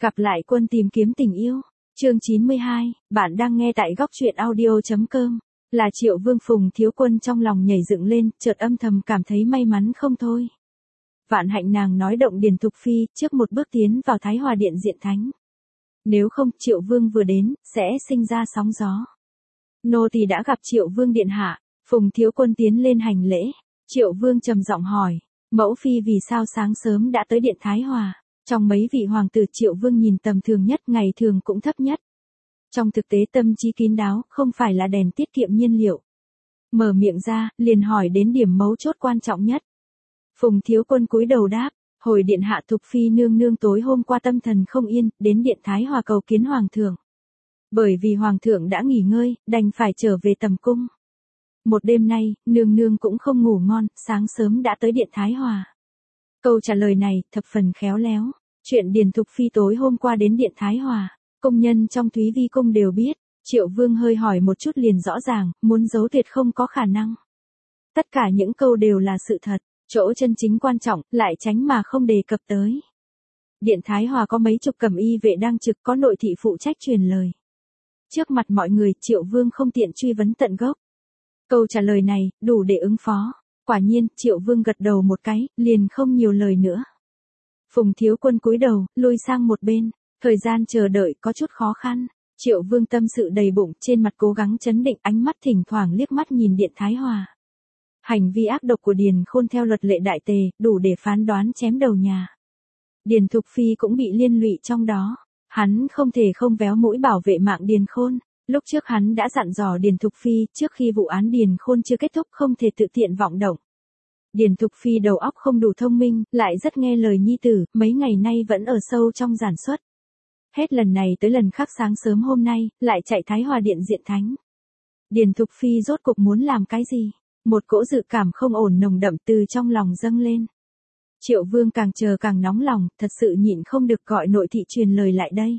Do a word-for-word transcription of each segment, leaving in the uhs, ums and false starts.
Gặp lại quân tìm kiếm tình yêu. Chương chín mươi hai, bạn đang nghe tại góc truyện audio chấm com. Là Triệu Vương. Phùng Thiếu Quân trong lòng nhảy dựng lên, chợt âm thầm cảm thấy may mắn không thôi. Vạn hạnh nàng nói động Điền Thục Phi, trước một bước tiến vào Thái Hòa Điện diện thánh. Nếu không, Triệu Vương vừa đến, sẽ sinh ra sóng gió. Nô tỳ đã gặp Triệu Vương điện hạ. Phùng Thiếu Quân tiến lên hành lễ. Triệu Vương trầm giọng hỏi, mẫu phi vì sao sáng sớm đã tới điện Thái Hòa? Trong mấy vị hoàng tử, Triệu Vương nhìn tầm thường nhất, ngày thường cũng thấp nhất. Trong thực tế tâm trí kín đáo, không phải là đèn tiết kiệm nhiên liệu. Mở miệng ra, liền hỏi đến điểm mấu chốt quan trọng nhất. Phùng Thiếu Quân cúi đầu đáp, hồi điện hạ Thục Phi nương nương tối hôm qua tâm thần không yên, đến điện Thái Hòa cầu kiến hoàng thượng. Bởi vì hoàng thượng đã nghỉ ngơi, đành phải trở về tầm cung. Một đêm nay, nương nương cũng không ngủ ngon, sáng sớm đã tới điện Thái Hòa. Câu trả lời này, thập phần khéo léo. Chuyện Điền Thục Phi tối hôm qua đến điện Thái Hòa, công nhân trong Thúy Vi Cung đều biết. Triệu Vương hơi hỏi một chút liền rõ ràng, muốn giấu tuyệt không có khả năng. Tất cả những câu đều là sự thật, chỗ chân chính quan trọng, lại tránh mà không đề cập tới. Điện Thái Hòa có mấy chục cẩm y vệ đang trực, có nội thị phụ trách truyền lời. Trước mặt mọi người, Triệu Vương không tiện truy vấn tận gốc. Câu trả lời này, đủ để ứng phó. Quả nhiên, Triệu Vương gật đầu một cái, liền không nhiều lời nữa. Phùng Thiếu Quân cúi đầu, lui sang một bên. Thời gian chờ đợi có chút khó khăn. Triệu Vương tâm sự đầy bụng, trên mặt cố gắng trấn định, ánh mắt thỉnh thoảng liếc mắt nhìn điện Thái Hòa. Hành vi ác độc của Điền Khôn theo luật lệ đại tề, đủ để phán đoán chém đầu nhà. Điền Thục Phi cũng bị liên lụy trong đó. Hắn không thể không véo mũi bảo vệ mạng Điền Khôn. Lúc trước hắn đã dặn dò Điền Thục Phi, trước khi vụ án Điền Khôn chưa kết thúc không thể tự tiện vọng động. Điền Thục Phi đầu óc không đủ thông minh, lại rất nghe lời nhi tử, mấy ngày nay vẫn ở sâu trong giản xuất. Hết lần này tới lần khác sáng sớm hôm nay, lại chạy Thái Hòa Điện diện thánh. Điền Thục Phi rốt cục muốn làm cái gì? Một cỗ dự cảm không ổn nồng đậm từ trong lòng dâng lên. Triệu Vương càng chờ càng nóng lòng, thật sự nhịn không được gọi nội thị truyền lời lại đây.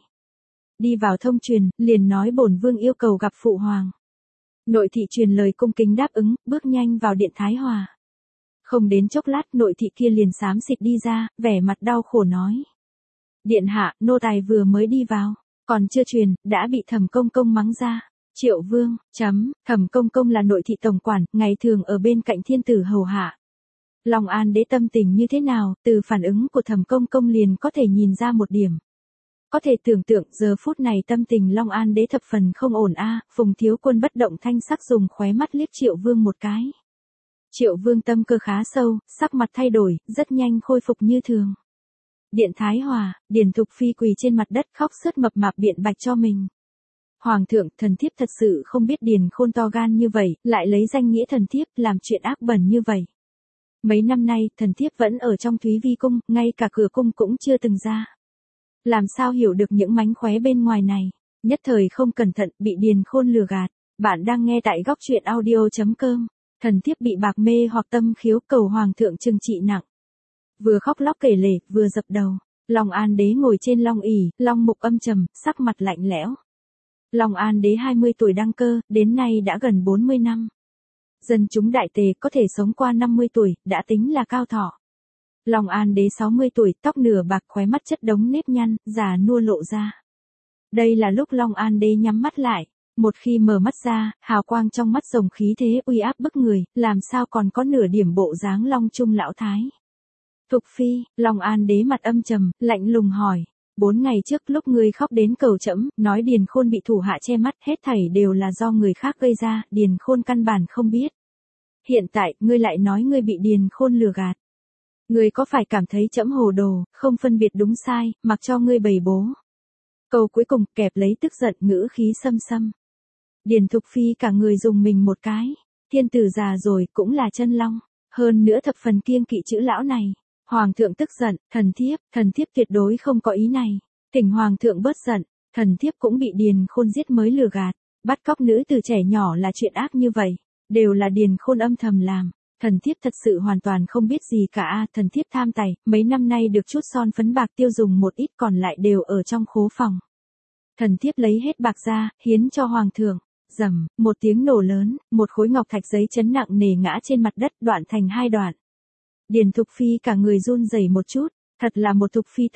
Đi vào thông truyền, liền nói bổn vương yêu cầu gặp phụ hoàng. Nội thị truyền lời cung kính đáp ứng, bước nhanh vào điện Thái Hòa. Không đến chốc lát, nội thị kia liền xám xịt đi ra, vẻ mặt đau khổ nói. Điện hạ, nô tài vừa mới đi vào, còn chưa truyền, đã bị Thẩm Công Công mắng ra. Triệu Vương, chấm, Thẩm Công Công là nội thị tổng quản, ngày thường ở bên cạnh thiên tử hầu hạ. Long An đế tâm tình như thế nào, từ phản ứng của Thẩm Công Công liền có thể nhìn ra một điểm. Có thể tưởng tượng giờ phút này tâm tình Long An đế thập phần không ổn a. Phùng Thiếu Quân bất động thanh sắc dùng khóe mắt liếc Triệu Vương một cái. Triệu Vương tâm cơ khá sâu, sắc mặt thay đổi, rất nhanh khôi phục như thường. Điện Thái Hòa, Điền Thục Phi quỳ trên mặt đất khóc sướt mập mạp biện bạch cho mình. Hoàng thượng, thần thiếp thật sự không biết Điền Khôn to gan như vậy, lại lấy danh nghĩa thần thiếp làm chuyện ác bẩn như vậy. Mấy năm nay, thần thiếp vẫn ở trong Thúy Vi Cung, ngay cả cửa cung cũng chưa từng ra. Làm sao hiểu được những mánh khóe bên ngoài này, nhất thời không cẩn thận, bị Điền Khôn lừa gạt. Bạn đang nghe tại góc truyện audio chấm com. Thần thiếp bị bạc mê hoặc tâm khiếu, cầu hoàng thượng trừng trị nặng. Vừa khóc lóc kể lể, vừa dập đầu. Long An đế ngồi trên long ỷ, long mục âm trầm, sắc mặt lạnh lẽo. Long An đế hai mươi tuổi đăng cơ, đến nay đã gần bốn mươi năm. Dân chúng đại tề có thể sống qua năm mươi tuổi, đã tính là cao thọ. Long An đế sáu mươi tuổi, tóc nửa bạc, khóe mắt chất đống nếp nhăn, già nua lộ ra. Đây là lúc Long An đế nhắm mắt lại. Một khi mở mắt ra, hào quang trong mắt rồng khí thế uy áp bức người, làm sao còn có nửa điểm bộ dáng Long Trung lão thái. Thục Phi, Long An đế mặt âm trầm, lạnh lùng hỏi. Bốn ngày trước lúc ngươi khóc đến cầu trẫm, nói Điền Khôn bị thủ hạ che mắt, hết thảy đều là do người khác gây ra, Điền Khôn căn bản không biết. Hiện tại, ngươi lại nói ngươi bị Điền Khôn lừa gạt. Ngươi có phải cảm thấy trẫm hồ đồ, không phân biệt đúng sai, mặc cho ngươi bày bố. Câu cuối cùng, kẹp lấy tức giận, ngữ khí xâm xâm. Điền Thục Phi cả người dùng mình một cái. Thiên tử già rồi, cũng là chân long. Hơn nữa thập phần kiêng kỵ chữ lão này. Hoàng thượng tức giận, thần thiếp, thần thiếp tuyệt đối không có ý này. Thỉnh hoàng thượng bớt giận, thần thiếp cũng bị Điền Khôn giết mới lừa gạt. Bắt cóc nữ từ trẻ nhỏ là chuyện ác như vậy. Đều là Điền Khôn âm thầm làm. Thần thiếp thật sự hoàn toàn không biết gì cả a. Thần thiếp tham tài, mấy năm nay được chút son phấn bạc tiêu dùng một ít, còn lại đều ở trong khố phòng. Thần thiếp lấy hết bạc ra, hiến cho hoàng thượng. Rầm, một tiếng nổ lớn, một khối ngọc thạch giấy chấn nặng nề ngã trên mặt đất, đoạn thành hai đoạn. Điền Thục Phi cả người run rẩy một chút, thật là một Thục Phi tốt,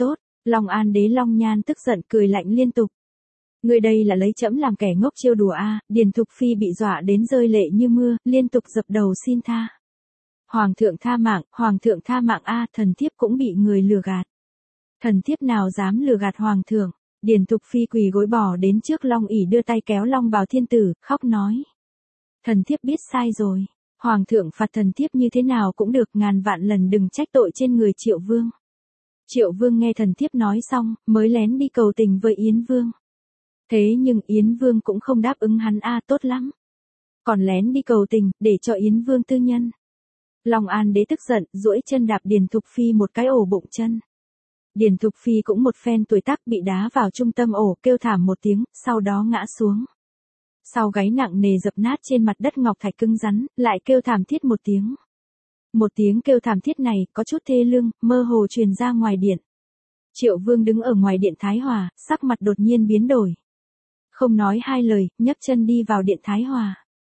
Long An đế Long Nhan tức giận cười lạnh liên tục. Người đây là lấy trẫm làm kẻ ngốc chiêu đùa a. Điền Thục Phi bị dọa đến rơi lệ như mưa, liên tục dập đầu xin tha. Hoàng thượng tha mạng, hoàng thượng tha mạng a, thần thiếp cũng bị người lừa gạt. Thần thiếp nào dám lừa gạt hoàng thượng. Điền Thục Phi quỳ gối bỏ đến trước Long ỷ đưa tay kéo Long Bào Thiên Tử, khóc nói. Thần thiếp biết sai rồi. Hoàng thượng phạt thần thiếp như thế nào cũng được, ngàn vạn lần đừng trách tội trên người Triệu Vương. Triệu Vương nghe thần thiếp nói xong, mới lén đi cầu tình với Yến Vương. Thế nhưng Yến Vương cũng không đáp ứng hắn a, tốt lắm. Còn lén đi cầu tình, để cho Yến Vương tư nhân. Long An đế tức giận, duỗi chân đạp Điền Thục Phi một cái ổ bụng chân. Điền Thục Phi cũng một phen tuổi tác bị đá vào trung tâm ổ, kêu thảm một tiếng, sau đó ngã xuống. Sau gáy nặng nề dập nát trên mặt đất ngọc thạch cứng rắn, lại kêu thảm thiết một tiếng. Một tiếng kêu thảm thiết này, có chút thê lương, mơ hồ truyền ra ngoài điện. Triệu Vương đứng ở ngoài điện Thái Hòa, sắc mặt đột nhiên biến đổi. Không nói hai lời, nhấc chân đi vào điện Thái Hòa.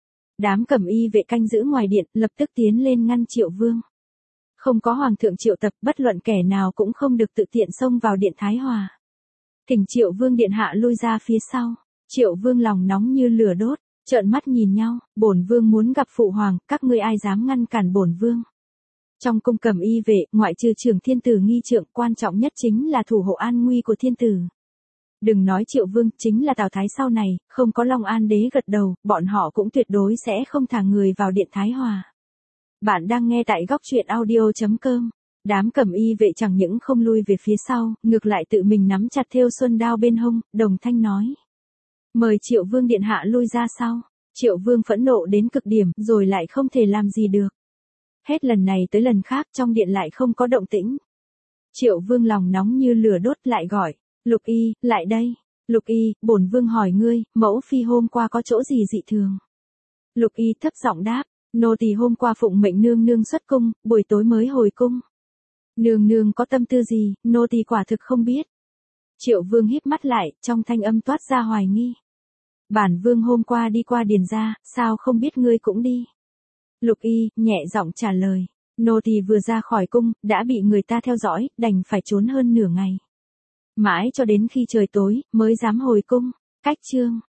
Đám cẩm y vệ canh giữ ngoài điện, lập tức tiến lên ngăn Triệu Vương. Không có hoàng thượng triệu tập, bất luận kẻ nào cũng không được tự tiện xông vào điện Thái Hòa. Thỉnh Triệu Vương điện hạ lui ra phía sau. Triệu Vương lòng nóng như lửa đốt, trợn mắt nhìn nhau, bổn vương muốn gặp phụ hoàng, các ngươi ai dám ngăn cản bổn vương. Trong cung cẩm y vệ, ngoại trừ trưởng thiên tử nghi trượng, quan trọng nhất chính là thủ hộ an nguy của thiên tử. Đừng nói Triệu Vương, chính là Tào Thái sau này, không có Long An đế gật đầu, bọn họ cũng tuyệt đối sẽ không thả người vào điện Thái Hòa. Bạn đang nghe tại góc truyện audio chấm com. Đám cẩm y vệ chẳng những không lui về phía sau, ngược lại tự mình nắm chặt thêu xuân đao bên hông, đồng thanh nói. Mời Triệu Vương điện hạ lui ra sau. Triệu Vương phẫn nộ đến cực điểm, rồi lại không thể làm gì được. Hết lần này tới lần khác trong điện lại không có động tĩnh. Triệu Vương lòng nóng như lửa đốt lại gọi. Lục Y, lại đây. Lục Y, bổn vương hỏi ngươi, mẫu phi hôm qua có chỗ gì dị thường? Lục Y thấp giọng đáp. Nô tỳ hôm qua phụng mệnh nương nương xuất cung, buổi tối mới hồi cung. Nương nương có tâm tư gì, nô tỳ quả thực không biết. Triệu Vương híp mắt lại, trong thanh âm toát ra hoài nghi. Bản vương hôm qua đi qua điền gia, sao không biết ngươi cũng đi? Lục Y nhẹ giọng trả lời. Nô tỳ vừa ra khỏi cung, đã bị người ta theo dõi, đành phải trốn hơn nửa ngày. Mãi cho đến khi trời tối, mới dám hồi cung. Cách chương.